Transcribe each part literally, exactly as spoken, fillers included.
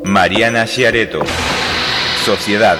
Mariana Sciaretto, Sociedad.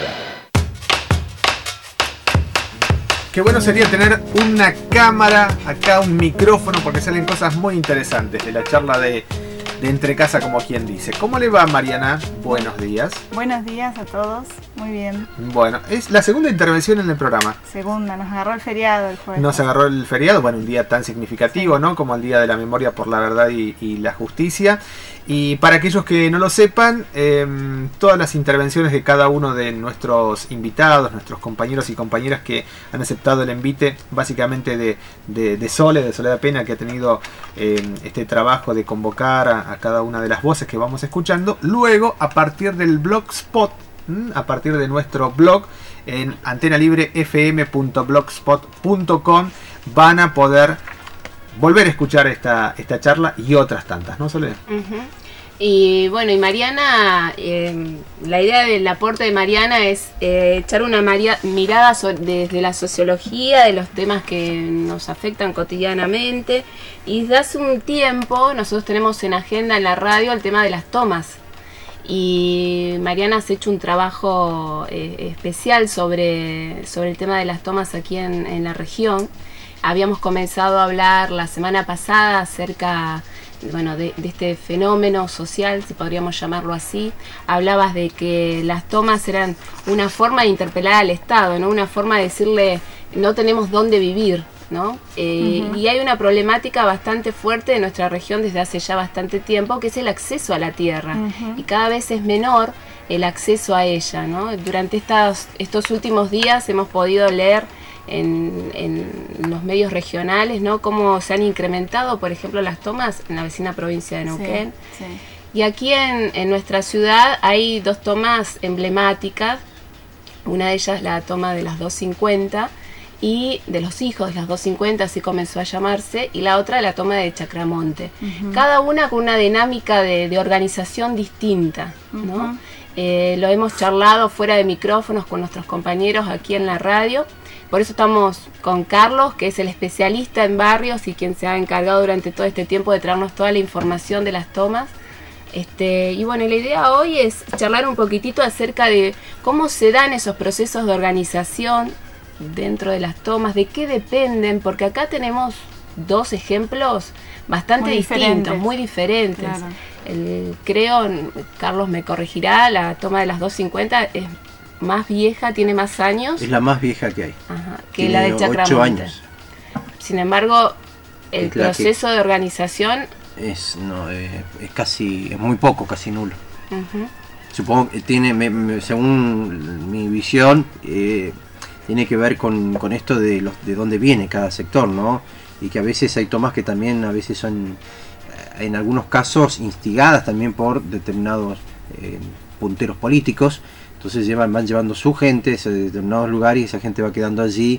Qué bueno sería tener una cámara acá, un micrófono, porque salen cosas muy interesantes de la charla de, de Entre Casa, como quien dice. ¿Cómo le va, Mariana? Buenos días. Buenos días a todos, muy bien. Bueno, es la segunda intervención en el programa. Segunda, nos agarró el feriado el jueves. Nos agarró el feriado, bueno, un día tan significativo, sí, ¿no? Como el Día de la Memoria por la Verdad y, y la Justicia. Y para aquellos que no lo sepan, eh, todas las intervenciones de cada uno de nuestros invitados, nuestros compañeros y compañeras que han aceptado el envite, básicamente de, de, de Sole, de Soledad Pena, que ha tenido eh, este trabajo de convocar a, a cada una de las voces que vamos escuchando, luego a partir del blogspot, a partir de nuestro blog en antena libre f m punto blogspot punto com, van a poder volver a escuchar esta, esta charla y otras tantas, ¿no, Soledad? Uh-huh. Y bueno, y Mariana, eh, la idea del aporte de Mariana es eh, echar una maria- mirada so- desde la sociología de los temas que nos afectan cotidianamente. Y desde hace un tiempo nosotros tenemos en agenda en la radio el tema de las tomas. Y Mariana has hecho un trabajo eh, especial sobre, sobre el tema de las tomas aquí en, en la región. Habíamos comenzado a hablar la semana pasada acerca, bueno, de, de este fenómeno social, si podríamos llamarlo así. Hablabas de que las tomas eran una forma de interpelar al Estado, ¿no? Una forma de decirle, no tenemos dónde vivir, ¿no? Eh, uh-huh. Y hay una problemática bastante fuerte de nuestra región desde hace ya bastante tiempo, que es el acceso a la tierra. Uh-huh. Y cada vez es menor el acceso a ella, ¿no? Durante estas, estos últimos días hemos podido leer En, en los medios regionales, ¿no? Cómo se han incrementado, por ejemplo, las tomas en la vecina provincia de Neuquén. Sí, sí. Y aquí en, en nuestra ciudad hay dos tomas emblemáticas. Una de ellas la toma de las dos cincuenta y de los hijos de las dos cincuenta, así comenzó a llamarse, y la otra la toma de Chacramonte. Uh-huh. Cada una con una dinámica de, de organización distinta, ¿no? Uh-huh. Eh, lo hemos charlado fuera de micrófonos con nuestros compañeros aquí en la radio. Por eso estamos con Carlos, que es el especialista en barrios y quien se ha encargado durante todo este tiempo de traernos toda la información de las tomas. Este, y bueno, la idea hoy es charlar un poquitito acerca de cómo se dan esos procesos de organización dentro de las tomas, de qué dependen, porque acá tenemos dos ejemplos bastante muy distintos, diferentes. muy diferentes. Claro. El, creo, Carlos me corregirá, la toma de las dos cincuenta es más vieja, tiene más años. Es la más vieja que hay. Ajá, que tiene la de Chacramonte. ocho años. Sin embargo, el es proceso de organización es no es, es casi es muy poco, casi nulo. Uh-huh. Supongo que tiene, me, me, según mi visión, eh, tiene que ver con, con esto de los de dónde viene cada sector, ¿no? Y que a veces hay tomas que también a veces son, en algunos casos, instigadas también por determinados eh, punteros políticos. Entonces llevan, van llevando su gente a determinados lugares y esa gente va quedando allí.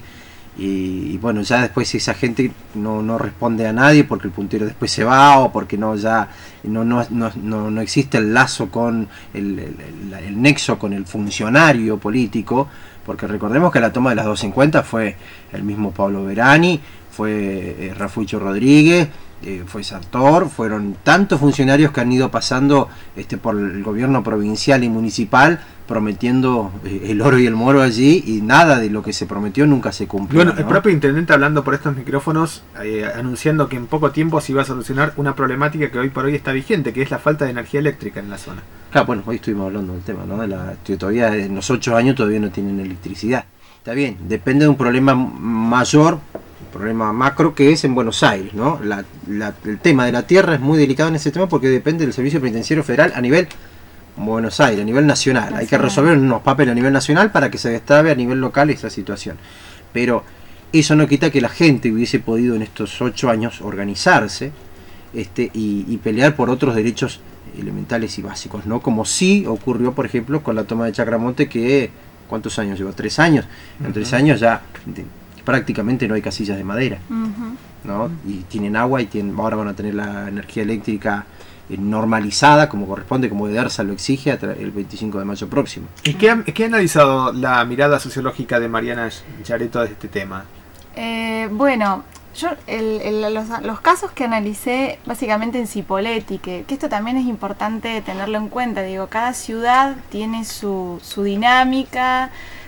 Y, y bueno, ya después esa gente no, no responde a nadie porque el puntero después se va o porque no ya no no, no, no, no existe el lazo con el, el, el, el nexo con el funcionario político. Porque recordemos que la toma de las dos cincuenta fue el mismo Pablo Verani, fue eh, Rafucho Rodríguez, eh, fue Sartor, fueron tantos funcionarios que han ido pasando este, por el gobierno provincial y municipal prometiendo eh, el oro y el moro allí, y nada de lo que se prometió nunca se cumplió. Bueno, ¿no? El propio intendente hablando por estos micrófonos, eh, anunciando que en poco tiempo se iba a solucionar una problemática que hoy por hoy está vigente, que es la falta de energía eléctrica en la zona. Claro, bueno, hoy estuvimos hablando del tema, ¿no? De la, todavía en los ocho años todavía no tienen electricidad. Está bien, depende de un problema mayor, un problema macro, que es en Buenos Aires, ¿no? La, la, el tema de la tierra es muy delicado en ese tema porque depende del Servicio Penitenciario Federal a nivel Buenos Aires, a nivel nacional. nacional. Hay que resolver unos papeles a nivel nacional para que se destrabe a nivel local esa situación. Pero eso no quita que la gente hubiese podido en estos ocho años organizarse este, y, y pelear por otros derechos elementales y básicos, ¿no? Como sí ocurrió, por ejemplo, con la toma de Chacramonte, que ¿cuántos años llevó? Tres años. En uh-huh. tres años ya de, prácticamente no hay casillas de madera, uh-huh. ¿no? Y tienen agua y tienen, ahora van a tener la energía eléctrica eh, normalizada, como corresponde, como EDERSA lo exige, el veinticinco de mayo próximo. ¿Y qué ha, qué ha analizado la mirada sociológica de Mariana Sciaretto de este tema? Eh, bueno, Yo, el, el, los, los casos que analicé básicamente en Cipolletti, que, que esto también es importante tenerlo en cuenta, digo, cada ciudad tiene su, su dinámica,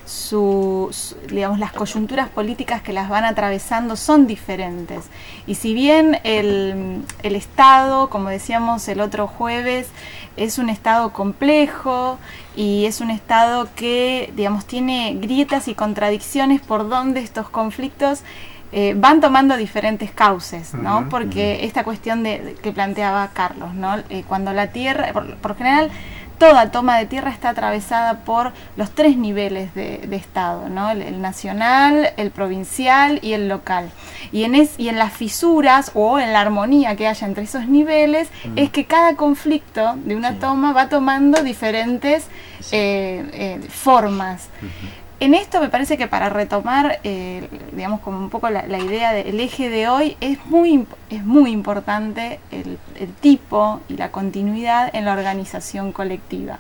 su, su, digamos, las coyunturas políticas que las van atravesando son diferentes. Y si bien el, el Estado, como decíamos el otro jueves, es un Estado complejo y es un Estado que, digamos, tiene grietas y contradicciones por donde estos conflictos Eh, van tomando diferentes cauces, ¿no? Uh-huh, porque uh-huh. esta cuestión de, de que planteaba Carlos, ¿no? Eh, cuando la tierra, por, por general, toda toma de tierra está atravesada por los tres niveles de, de Estado, ¿no? El, el nacional, el provincial y el local. Y en, es, y en las fisuras o en la armonía que haya entre esos niveles, uh-huh. es que cada conflicto de una sí. toma va tomando diferentes sí. eh, eh, formas. Uh-huh. En esto me parece que para retomar, eh, digamos, como un poco la, la idea del eje de hoy, es muy, es muy importante el, el tipo y la continuidad en la organización colectiva.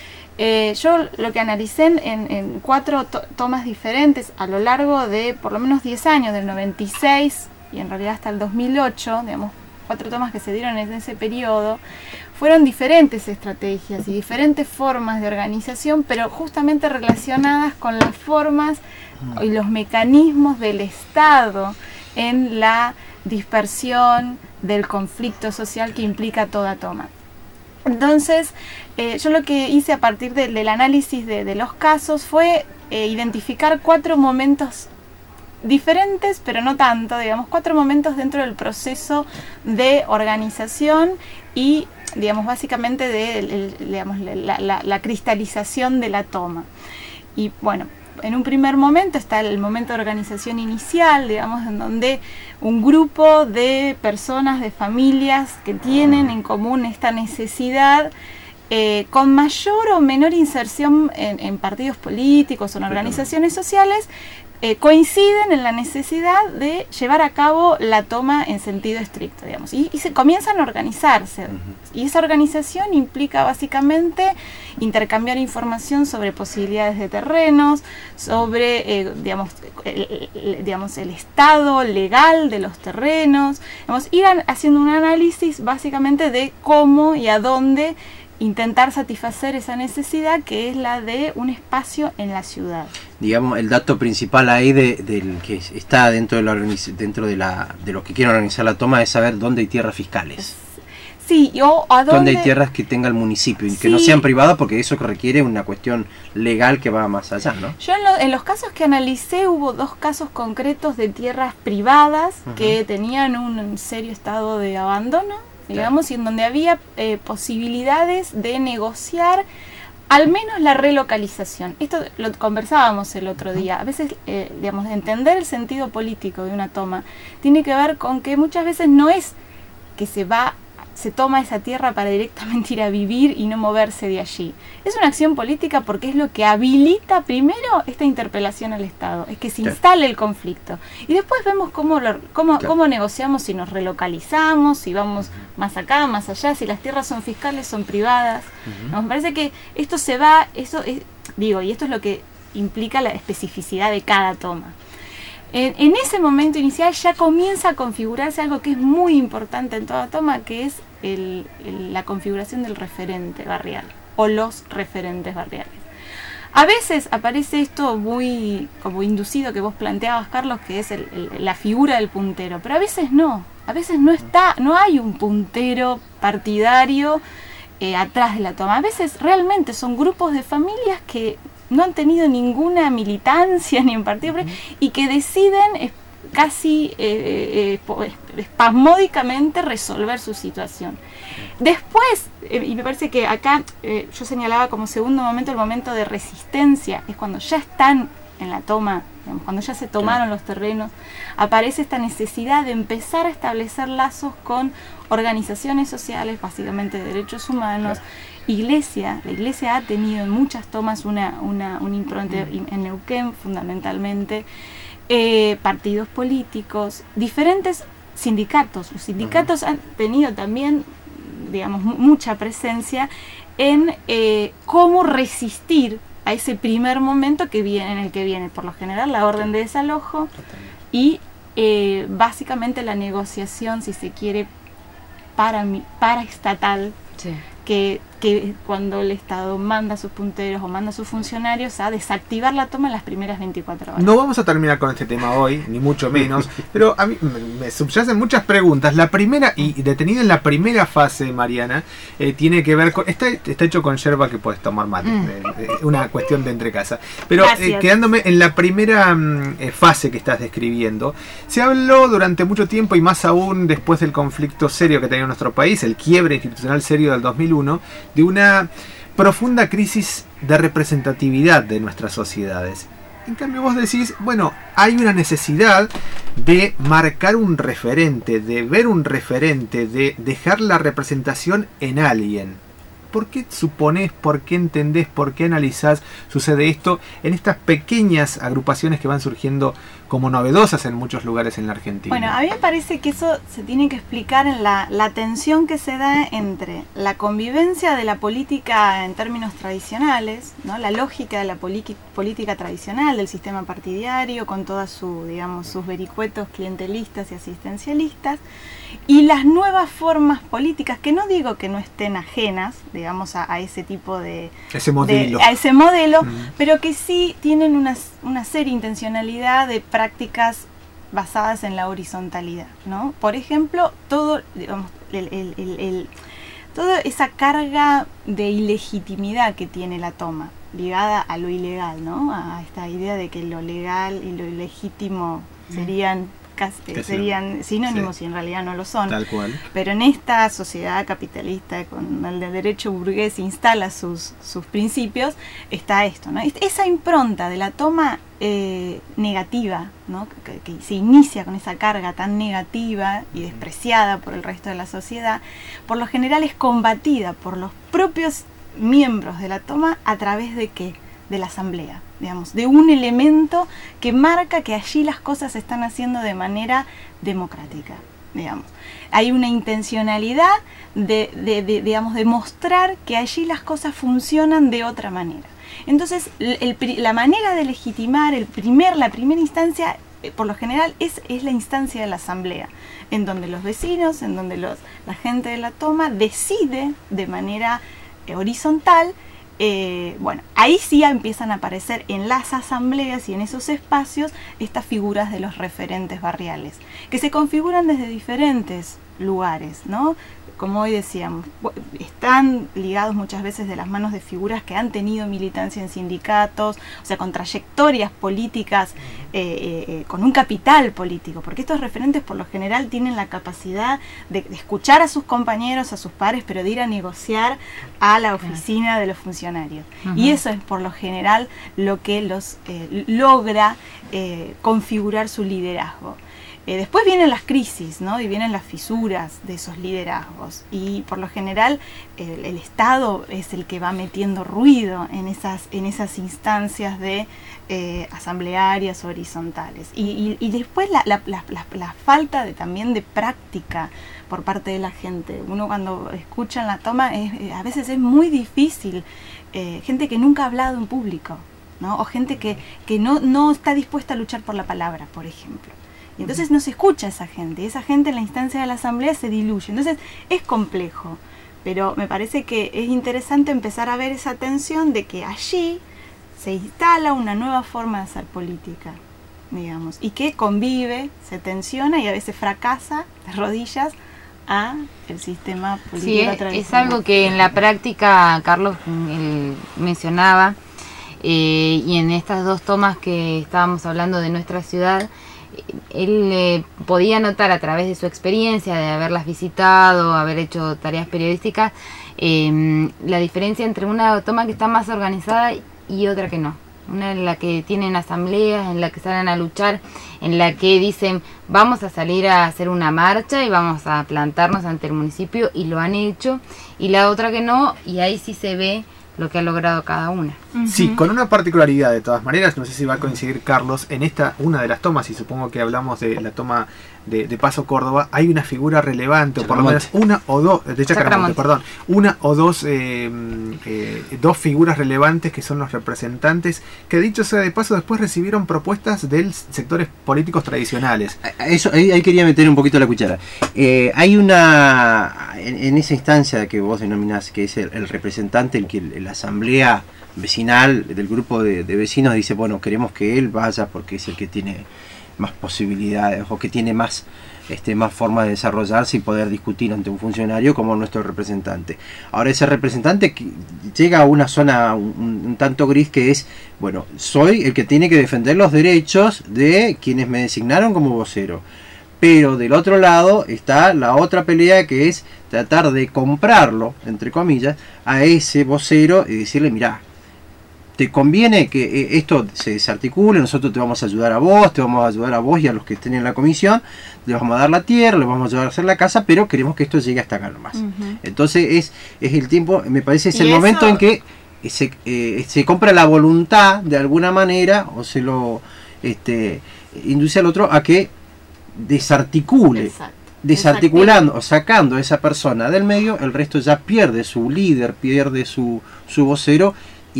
Eh, yo lo que analicé en, en cuatro to tomas diferentes a lo largo de por lo menos diez años, del noventa y seis y en realidad hasta el dos mil ocho, digamos, cuatro tomas que se dieron en ese periodo, fueron diferentes estrategias y diferentes formas de organización, pero justamente relacionadas con las formas y los mecanismos del Estado en la dispersión del conflicto social que implica toda toma. Entonces, eh, yo lo que hice a partir de, del análisis de, de los casos fue eh, identificar cuatro momentos diferentes, pero no tanto, digamos, cuatro momentos dentro del proceso de organización y, digamos, básicamente de el, digamos, la, la, la cristalización de la toma. Y bueno, en un primer momento está el momento de organización inicial, digamos, en donde un grupo de personas, de familias que tienen en común esta necesidad, eh, con mayor o menor inserción en, en partidos políticos o en organizaciones sociales, Eh, coinciden en la necesidad de llevar a cabo la toma en sentido estricto, digamos, y, y se comienzan a organizarse. Uh-huh. Y esa organización implica básicamente intercambiar información sobre posibilidades de terrenos, sobre, eh, digamos, el, el, digamos, el estado legal de los terrenos, digamos, ir a, haciendo un análisis básicamente de cómo y a dónde intentar satisfacer esa necesidad que es la de un espacio en la ciudad. Digamos, el dato principal ahí de, del que está dentro de la dentro de la de los que quieren organizar la toma es saber dónde hay tierras fiscales. Sí, o a dónde, dónde hay tierras que tenga el municipio y sí. que no sean privadas, porque eso requiere una cuestión legal que va más allá, ¿no? Yo en, lo, en los casos que analicé hubo dos casos concretos de tierras privadas uh-huh. que tenían un serio estado de abandono, digamos, claro. y en donde había eh, posibilidades de negociar al menos la relocalización. Esto lo conversábamos el otro día. A veces, eh, digamos, entender el sentido político de una toma tiene que ver con que muchas veces no es que se va, se toma esa tierra para directamente ir a vivir y no moverse de allí. Es una acción política porque es lo que habilita primero esta interpelación al Estado, es que se instale el conflicto. Y después vemos cómo, lo, cómo, claro. cómo negociamos, si nos relocalizamos, si vamos más acá, más allá, si las tierras son fiscales, son privadas. Uh-huh. ¿No? Me parece que esto se va, eso es, digo, y esto es lo que implica la especificidad de cada toma. En, en ese momento inicial ya comienza a configurarse algo que es muy importante en toda toma, que es el, el, la configuración del referente barrial o los referentes barriales. A veces aparece esto muy como inducido que vos planteabas, Carlos, que es el, el, la figura del puntero, pero a veces no, a veces no está, no hay un puntero partidario eh, atrás de la toma. A veces realmente son grupos de familias que no han tenido ninguna militancia ni en partido uh-huh. y que deciden eh, casi eh, eh, espasmódicamente resolver su situación. Después, eh, y me parece que acá eh, yo señalaba como segundo momento el momento de resistencia, es cuando ya están en la toma, digamos, cuando ya se tomaron los terrenos, aparece esta necesidad de empezar a establecer lazos con organizaciones sociales, básicamente de derechos humanos. Iglesia, la Iglesia ha tenido en muchas tomas una, una, un impronte en Neuquén fundamentalmente, eh, partidos políticos, diferentes sindicatos. Los sindicatos uh-huh. han tenido también, digamos, mucha presencia en eh, cómo resistir a ese primer momento que viene, en el que viene por lo general la orden de desalojo y eh, básicamente la negociación, si se quiere, para, para estatal, Sí. que, que cuando el Estado manda a sus punteros o manda a sus funcionarios a desactivar la toma en las primeras veinticuatro horas. No vamos a terminar con este tema hoy, ni mucho menos, pero a mí me, me subyacen muchas preguntas. La primera, y detenida en la primera fase, Mariana, eh, tiene que ver con... Está, está hecho con yerba que puedes tomar mate, Mm. eh, eh, una cuestión de entre casa. Pero eh, Gracias. quedándome en la primera mm, eh, fase que estás describiendo, se habló durante mucho tiempo, y más aún después del conflicto serio que tenía nuestro país, el quiebre institucional serio del dos mil uno, de una profunda crisis de representatividad de nuestras sociedades. En cambio vos decís, bueno, hay una necesidad de marcar un referente, de ver un referente, de dejar la representación en alguien. ¿Por qué suponés, por qué entendés, por qué analizás sucede esto en estas pequeñas agrupaciones que van surgiendo como novedosas en muchos lugares en la Argentina? Bueno, a mí me parece que eso se tiene que explicar en la, la tensión que se da entre la convivencia de la política en términos tradicionales, ¿no? La lógica de la política tradicional, del sistema partidario, con todas su, digamos, sus vericuetos clientelistas y asistencialistas, y las nuevas formas políticas, que no digo que no estén ajenas, digamos, a, a ese tipo de... Ese modelo. de- a ese modelo, Mm. pero que sí tienen una, una seria intencionalidad de prácticas basadas en la horizontalidad, ¿no? Por ejemplo, todo, digamos, el, el- el- el- toda esa carga de ilegitimidad que tiene la toma, ligada a lo ilegal, ¿no? A esta idea de que lo legal y lo ilegítimo serían, casi- Que serían sinónimos sí. y en realidad no lo son. Tal cual. Pero en esta sociedad capitalista, con el de derecho burgués instala sus, sus principios, está esto, ¿no? Es- Esa impronta de la toma eh, negativa, ¿no? Que, que se inicia con esa carga tan negativa y despreciada por el resto de la sociedad, por lo general es combatida por los propios miembros de la toma a través de qué? De la asamblea, digamos, de un elemento que marca que allí las cosas se están haciendo de manera democrática, digamos. Hay una intencionalidad de, de, de, digamos, de mostrar que allí las cosas funcionan de otra manera. Entonces, el- el pri- la manera de legitimar, el primer, la primera instancia, eh, por lo general, es, es la instancia de la asamblea, en donde los vecinos, en donde los, la gente de la toma decide de manera eh, horizontal. Eh, bueno, ahí sí ya empiezan a aparecer en las asambleas y en esos espacios estas figuras de los referentes barriales, que se configuran desde diferentes lugares, ¿no? Como hoy decíamos, bu- están ligados muchas veces de las manos de figuras que han tenido militancia en sindicatos, o sea, con trayectorias políticas, eh, eh, eh, con un capital político, porque estos referentes por lo general tienen la capacidad de, de escuchar a sus compañeros, a sus pares, pero de ir a negociar a la oficina de los funcionarios. Y eso es por lo general lo que los eh, logra eh, configurar su liderazgo. Eh, después vienen las crisis, ¿no? Y vienen las fisuras de esos liderazgos. Y por lo general el, el Estado es el que va metiendo ruido en esas, en esas instancias de eh, asamblearias horizontales. Y, y, y después la, la, la, la, la falta de, también de práctica por parte de la gente. Uno cuando escucha en la toma, es, eh, a veces es muy difícil. Eh, gente que nunca ha hablado en público, ¿no? O gente que, que no, no está dispuesta a luchar por la palabra, por ejemplo. Y entonces no se escucha a esa gente, esa gente en la instancia de la asamblea se diluye. Entonces es complejo, pero me parece que es interesante empezar a ver esa tensión de que allí se instala una nueva forma de hacer política, digamos, y que convive, se tensiona y a veces fracasa de rodillas a el sistema político Sí, es, tradicional. es algo que en la práctica Carlos él mencionaba, eh, y en estas dos tomas que estábamos hablando de nuestra ciudad, él eh, podía notar a través de su experiencia, de haberlas visitado, haber hecho tareas periodísticas, eh, la diferencia entre una toma que está más organizada y otra que no. Una en la que tienen asambleas, en la que salen a luchar, en la que dicen vamos a salir a hacer una marcha y vamos a plantarnos ante el municipio, y lo han hecho, y la otra que no, y ahí sí se ve lo que ha logrado cada una. Sí, con una particularidad de todas maneras, no sé si va a coincidir Carlos, en esta, una de las tomas, y supongo que hablamos de la toma de, de Paso Córdoba, hay una figura relevante, o por lo menos una o dos, de Chacramonte, perdón, una o dos, eh, eh, dos figuras relevantes que son los representantes, que dicho sea de paso, después recibieron propuestas de sectores políticos tradicionales. Eso, ahí, ahí quería meter un poquito la cuchara. Eh, hay una, en, en esa instancia que vos denominás, que es el, el representante, el que la asamblea vecinal del grupo de, de vecinos dice, bueno, queremos que él vaya porque es el que tiene más posibilidades o que tiene más este más forma de desarrollarse y poder discutir ante un funcionario como nuestro representante. Ahora ese representante llega a una zona un, un tanto gris, que es, bueno, soy el que tiene que defender los derechos de quienes me designaron como vocero, pero del otro lado está la otra pelea, que es tratar de comprarlo, entre comillas, a ese vocero y decirle, mirá, te conviene que esto se desarticule, nosotros te vamos a ayudar a vos, te vamos a ayudar a vos y a los que estén en la comisión, les vamos a dar la tierra, les vamos a ayudar a hacer la casa, pero queremos que esto llegue hasta acá nomás. Uh-huh. Entonces es, es el tiempo, me parece, es el eso... momento en que se, eh, se compra la voluntad de alguna manera, o se lo este, induce al otro a que desarticule. Exacto. Desarticulando o sacando a esa persona del medio, el resto ya pierde su líder, pierde su, su vocero,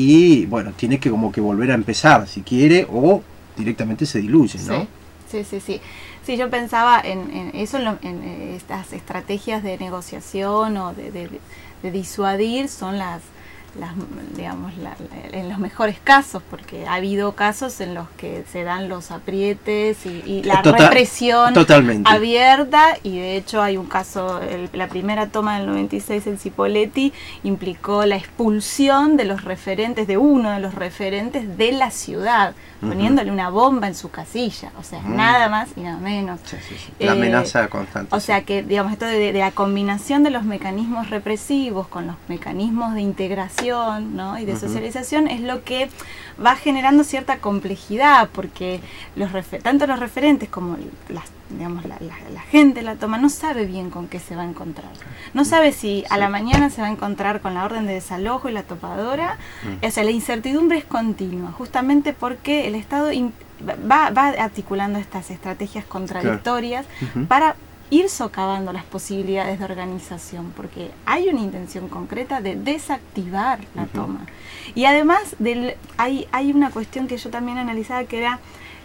y bueno, tiene que como que volver a empezar si quiere, o directamente se diluye, ¿no? Sí, sí, sí, sí. Sí, yo pensaba en, en eso, en, lo, en estas estrategias de negociación o de, de, de disuadir, son las, las digamos, la, la, en los mejores casos, porque ha habido casos en los que se dan los aprietes y, y la Total, represión totalmente. abierta, y de hecho hay un caso, el, la primera toma del noventa y seis en Cipolletti implicó la expulsión de los referentes, de uno de los referentes de la ciudad, uh-huh. poniéndole una bomba en su casilla, o sea, uh-huh. nada más y nada menos. Sí, sí, sí. La eh, amenaza constante. O sea que, digamos, esto de, de la combinación de los mecanismos represivos con los mecanismos de integración, ¿no? y de uh-huh. socialización es lo que va generando cierta complejidad, porque los refer- tanto los referentes como las, digamos, la, la, la gente de la toma no sabe bien con qué se va a encontrar. No sabe si sí. a la mañana se va a encontrar con la orden de desalojo y la topadora. Uh-huh. O sea, la incertidumbre es continua, justamente porque el Estado imp- va, va articulando estas estrategias contradictorias claro. uh-huh. para ir socavando las posibilidades de organización, porque hay una intención concreta de desactivar la uh-huh. toma. Y además del, hay, hay una cuestión que yo también analizaba, que era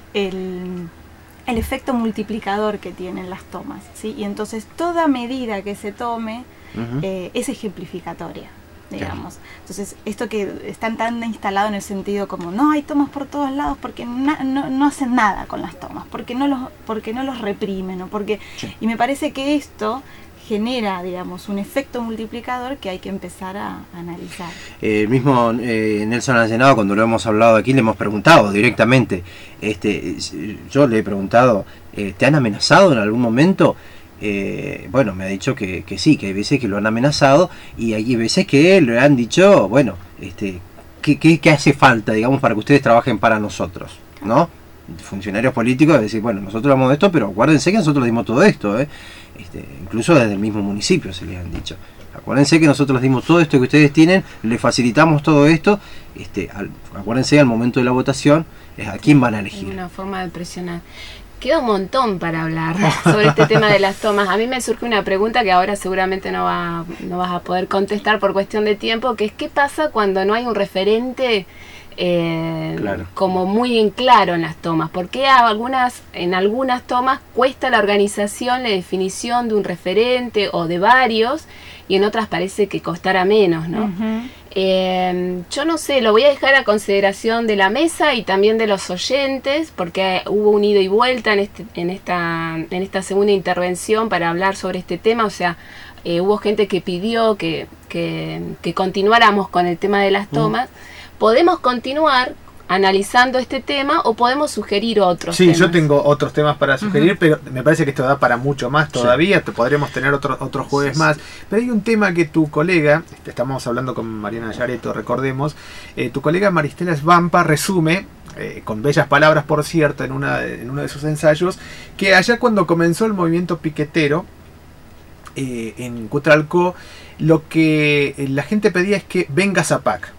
el, el efecto multiplicador que tienen las tomas, ¿sí? Y entonces toda medida que se tome uh-huh. eh, es ejemplificatoria, digamos. Claro. Entonces, esto que están tan instalado en el sentido como, no, hay tomas por todos lados porque na, no, no hacen nada con las tomas, porque no los, porque no los reprimen, ¿no? Porque, sí. Y me parece que esto genera, digamos, un efecto multiplicador que hay que empezar a, a analizar. El eh, mismo eh, Nelson Allenado, cuando lo hemos hablado aquí, le hemos preguntado directamente, este, yo le he preguntado, eh, ¿te han amenazado en algún momento? Eh, bueno, me ha dicho que, que sí, que hay veces que lo han amenazado, y hay veces que le han dicho, bueno, este, ¿qué, qué, qué hace falta, digamos, para que ustedes trabajen para nosotros, ¿no? Funcionarios políticos, decir, bueno, nosotros hablamos de esto, pero acuérdense que nosotros dimos todo esto, ¿eh? Este, incluso desde el mismo municipio se les han dicho, acuérdense que nosotros les dimos todo esto que ustedes tienen, les facilitamos todo esto, este, al, acuérdense al momento de la votación, es a quién van a elegir. Una forma de presionar. Queda un montón para hablar sobre este tema de las tomas. A mí me surge una pregunta que ahora seguramente no, va, no vas a poder contestar por cuestión de tiempo, que es ¿qué pasa cuando no hay un referente eh, claro. como muy en claro en las tomas? ¿Por qué a algunas, en algunas tomas cuesta la organización, la definición de un referente o de varios, y en otras parece que costara menos, ¿no? Uh-huh. Eh, yo no sé, lo voy a dejar a consideración de la mesa y también de los oyentes, porque hubo un ida y vuelta en, este, en, esta, en esta segunda intervención para hablar sobre este tema. O sea, eh, hubo gente que pidió que, que, que continuáramos con el tema de las tomas. Mm. Podemos continuar analizando este tema o podemos sugerir otros sí, temas. Yo tengo otros temas para sugerir, uh-huh. pero me parece que esto da para mucho más todavía, sí. podríamos tener otro, otros jueves sí, más, sí. Pero hay un tema que tu colega, estamos hablando con Mariana Yareto, recordemos, eh, tu colega Maristela Svampa resume, eh, con bellas palabras por cierto, en, una, en uno de sus ensayos, que allá cuando comenzó el movimiento piquetero, eh, en Cutralcó, lo que la gente pedía es que venga Zapac.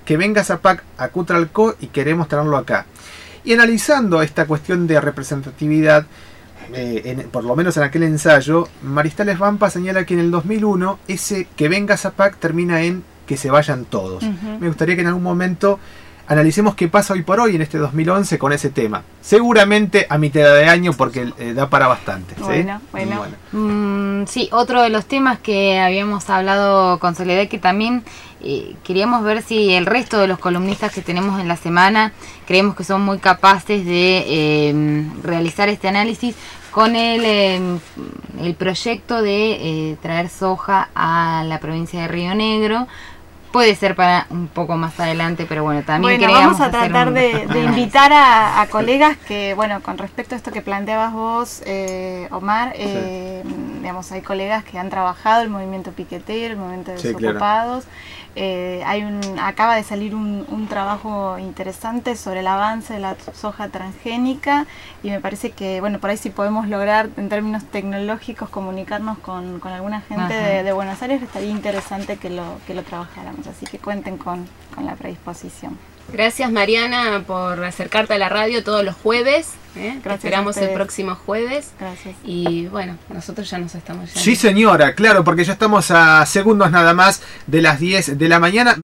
que venga Zapac a Cutralcó y queremos traerlo acá. Y analizando esta cuestión de representatividad, eh, en, por lo menos en aquel ensayo, Maristales Vampa señala que en el dos mil uno ese que venga Zapac termina en que se vayan todos. Uh-huh. Me gustaría que en algún momento analicemos qué pasa hoy por hoy en este dos mil once con ese tema. Seguramente a mitad de año porque eh, da para bastante. ¿Sí? Bueno, bueno. bueno. Mm, sí, otro de los temas que habíamos hablado con Soledad, que también eh, queríamos ver si el resto de los columnistas que tenemos en la semana creemos que son muy capaces de eh, realizar este análisis con el, eh, el proyecto de eh, traer soja a la provincia de Río Negro. Puede ser para un poco más adelante, pero bueno, también bueno, vamos a tratar un... de, de invitar a, a colegas que, bueno, con respecto a esto que planteabas vos, eh, Omar, eh, sí. digamos, hay colegas que han trabajado el movimiento piquetero, el movimiento de sí, desocupados. Claro. Eh, hay un, acaba de salir un, un trabajo interesante sobre el avance de la soja transgénica y me parece que, bueno, por ahí sí podemos lograr en términos tecnológicos comunicarnos con, con alguna gente de, de Buenos Aires, estaría interesante que lo, que lo trabajáramos, así que cuenten con, con la predisposición. Gracias, Mariana, por acercarte a la radio todos los jueves. ¿eh? Te esperamos el próximo jueves. Gracias. Y bueno, nosotros ya nos estamos yendo. Sí, señora, claro, porque ya estamos a segundos nada más de las diez de la mañana.